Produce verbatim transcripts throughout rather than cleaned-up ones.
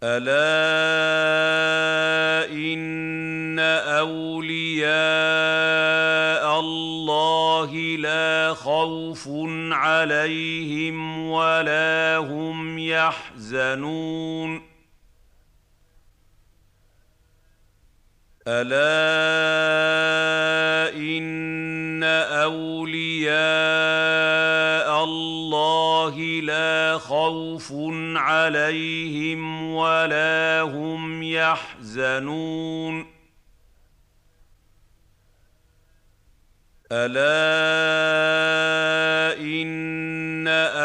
ألا إن أولياء الله لا خوف عليهم ولا هم يحزنون ألا إن أولياء الله لا خوف عليهم ولا هم يحزنون ألا إن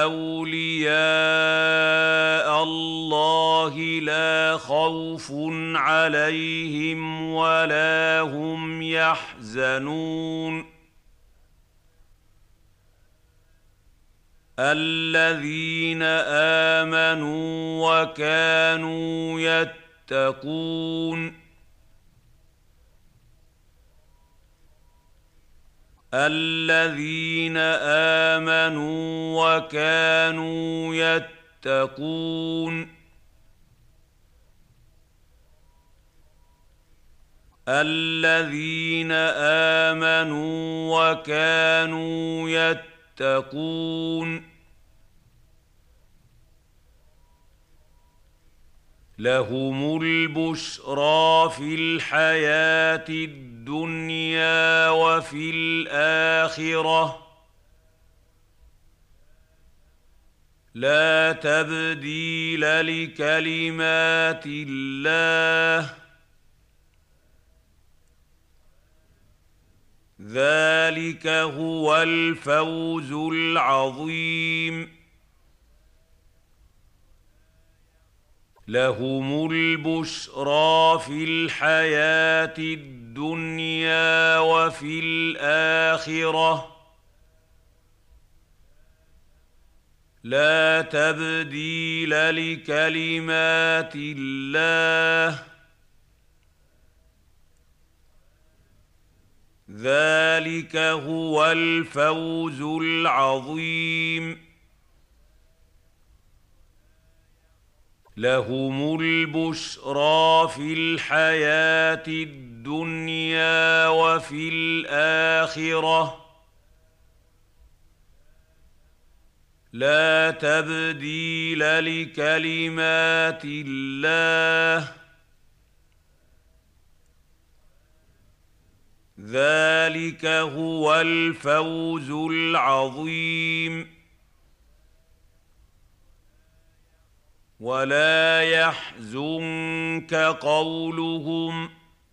أولياء الله لا خوف عليهم ولا هم يحزنون الذين آمنوا وكانوا يتقون الذين آمنوا وكانوا يتقون الذين آمنوا وكانوا يتقون لهم البشرى في الحياة الدنيا وفي الآخرة لا تبديل لكلمات الله ذلك هو الفوز العظيم لهم البشرى في الحياة الدنيا وفي الآخرة لا تبديل لكلمات الله ذلك هو الفوز العظيم لهم البشرى في الحياة الدنيا وفي الآخرة لا تبديل لكلمات الله ذلك هو الفوز العظيم ولا يحزنك قولهم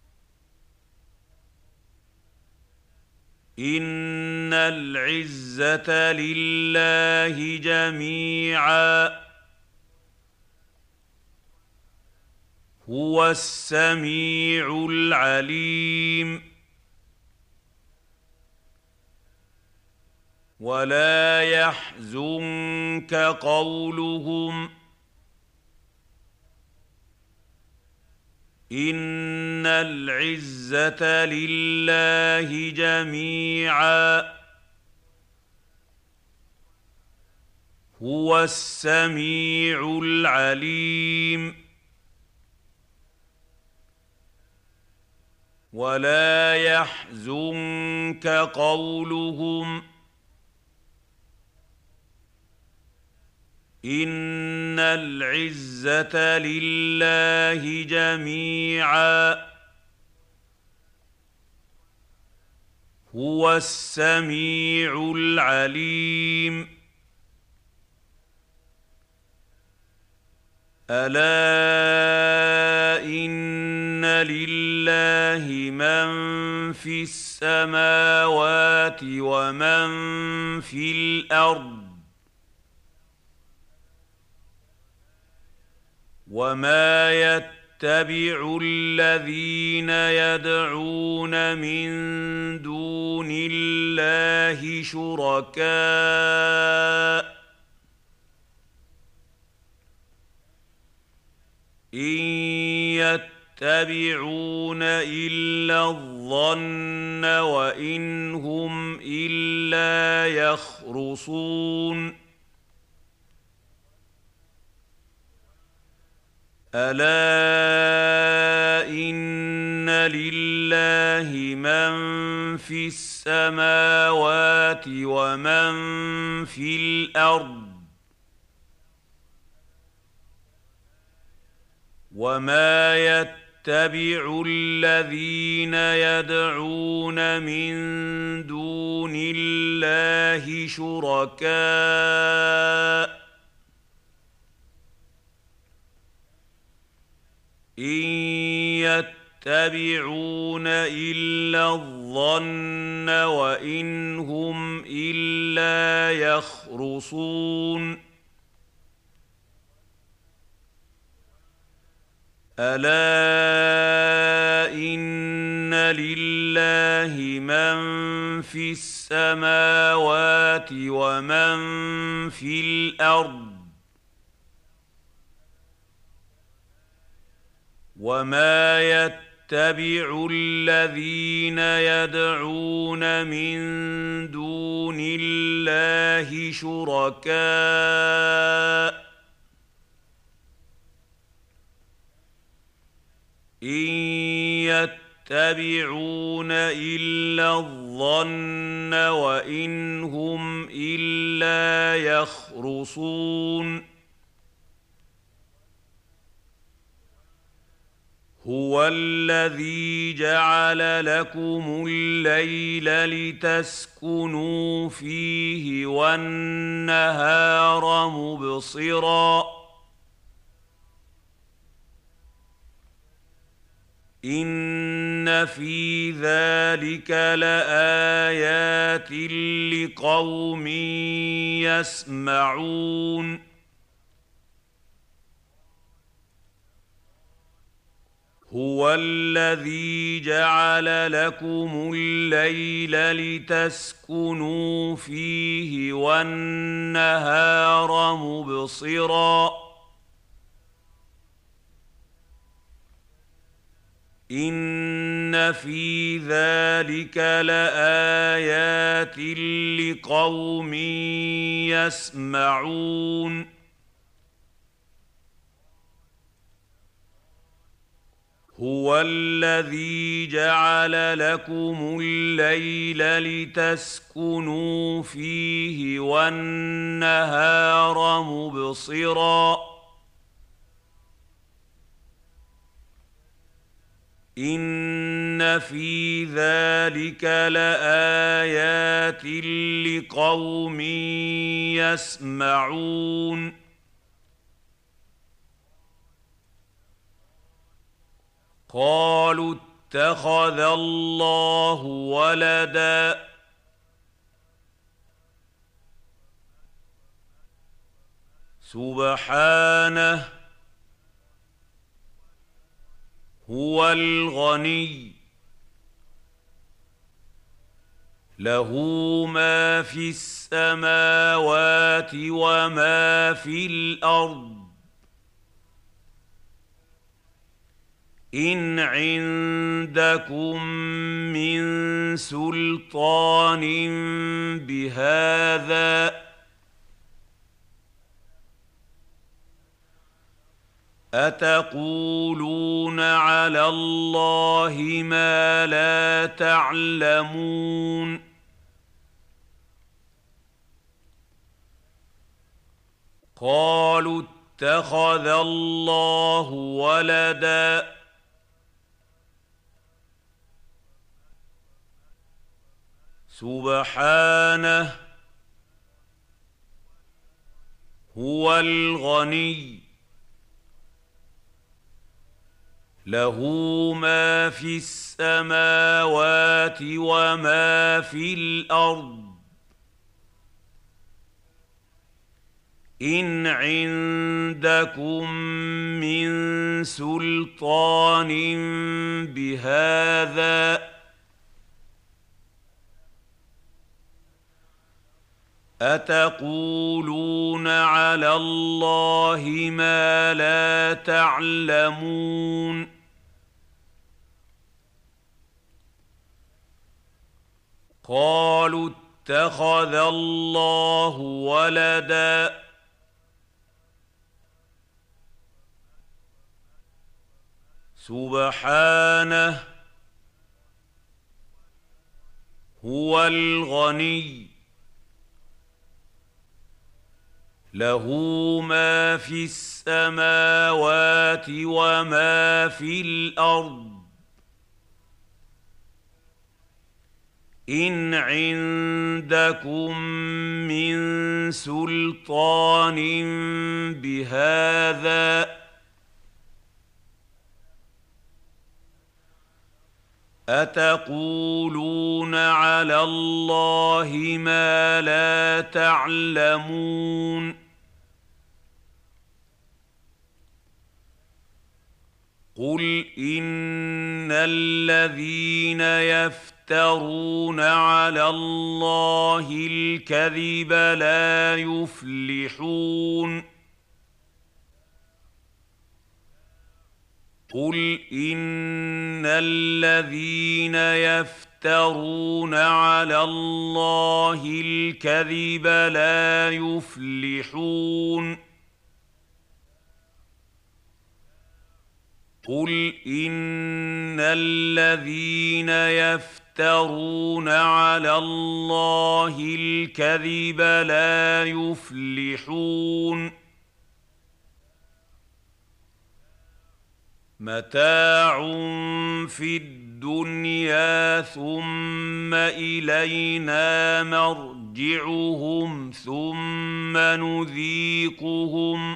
إن العزة لله جميعا هو السميع العليم ولا يحزنك قولهم إن العزة لله جميعا هو السميع العليم ولا يحزنك قولهم إن العزة لله جميعا هو السميع العليم ألا إن لله من في السماوات ومن في الأرض وما يتبع الذين يدعون من دون الله شركاء إن يتبعون إلا الظن وإن هم إلا يخرصون ألا إن لله من في السماوات ومن في الأرض وما يتبع الذين يدعون من دون الله شركاء إن يتبعون إلا الظن وإن هم إلا يخرصون ألا إن لله من في السماوات ومن في الأرض وما يتبع الذين يدعون من دون الله شركاء إن يتبعون إلا الظن وإن هم إلا يخرصون هو الذي جعل لكم الليل لتسكنوا فيه والنهار مبصراً إن في ذلك لآيات لقوم يسمعون هو الذي جعل لكم الليل لتسكنوا فيه والنهار مبصراً إن في ذلك لآيات لقوم يسمعون هو الذي جعل لكم الليل لتسكنوا فيه والنهار مبصراً إن في ذلك لآيات لقوم يسمعون قالوا اتخذ الله ولدا سبحانه هو الغني له ما في السماوات وما في الأرض إن عندكم من سلطان بهذا أتقولون على الله ما لا تعلمون قالوا اتخذ الله ولدا سبحانه هو الغني له ما في السماوات وما في الأرض إن عندكم من سلطان بهذا أتقولون على الله ما لا تعلمون قالوا اتخذ الله ولدا سبحانه هو الغني له ما في السماوات وما في الأرض إن عندكم من سلطان بهذا أتقولون على الله ما لا تعلمون قل إن الذين يفترون على الله الكذب لا يفلحون قل إن الذين يفترون على الله الكذب لا يفلحون قل إن الذين يفترون على الله الكذب لا يفلحون متاع في الدنيا ثم إلينا مرجعهم ثم نذيقهم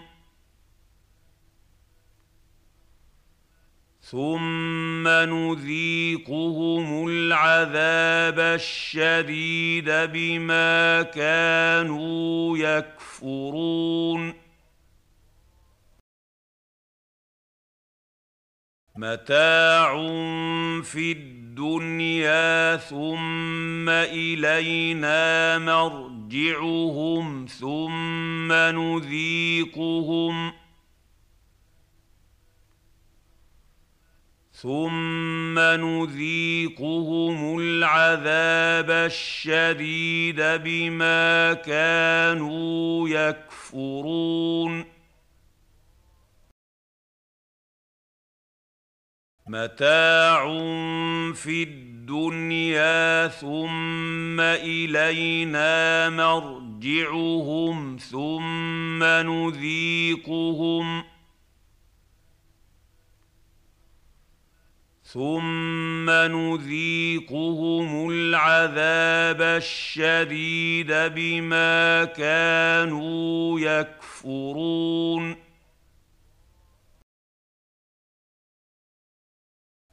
ثم نذيقهم العذاب الشديد بما كانوا يكفرون متاع في الدنيا ثم إلينا مرجعهم ثم نذيقهم ثم نذيقهم العذاب الشديد بما كانوا يكفرون متاع في الدنيا ثم إلينا مرجعهم ثم نذيقهم ثم نذيقهم العذاب الشديد بما كانوا يكفرون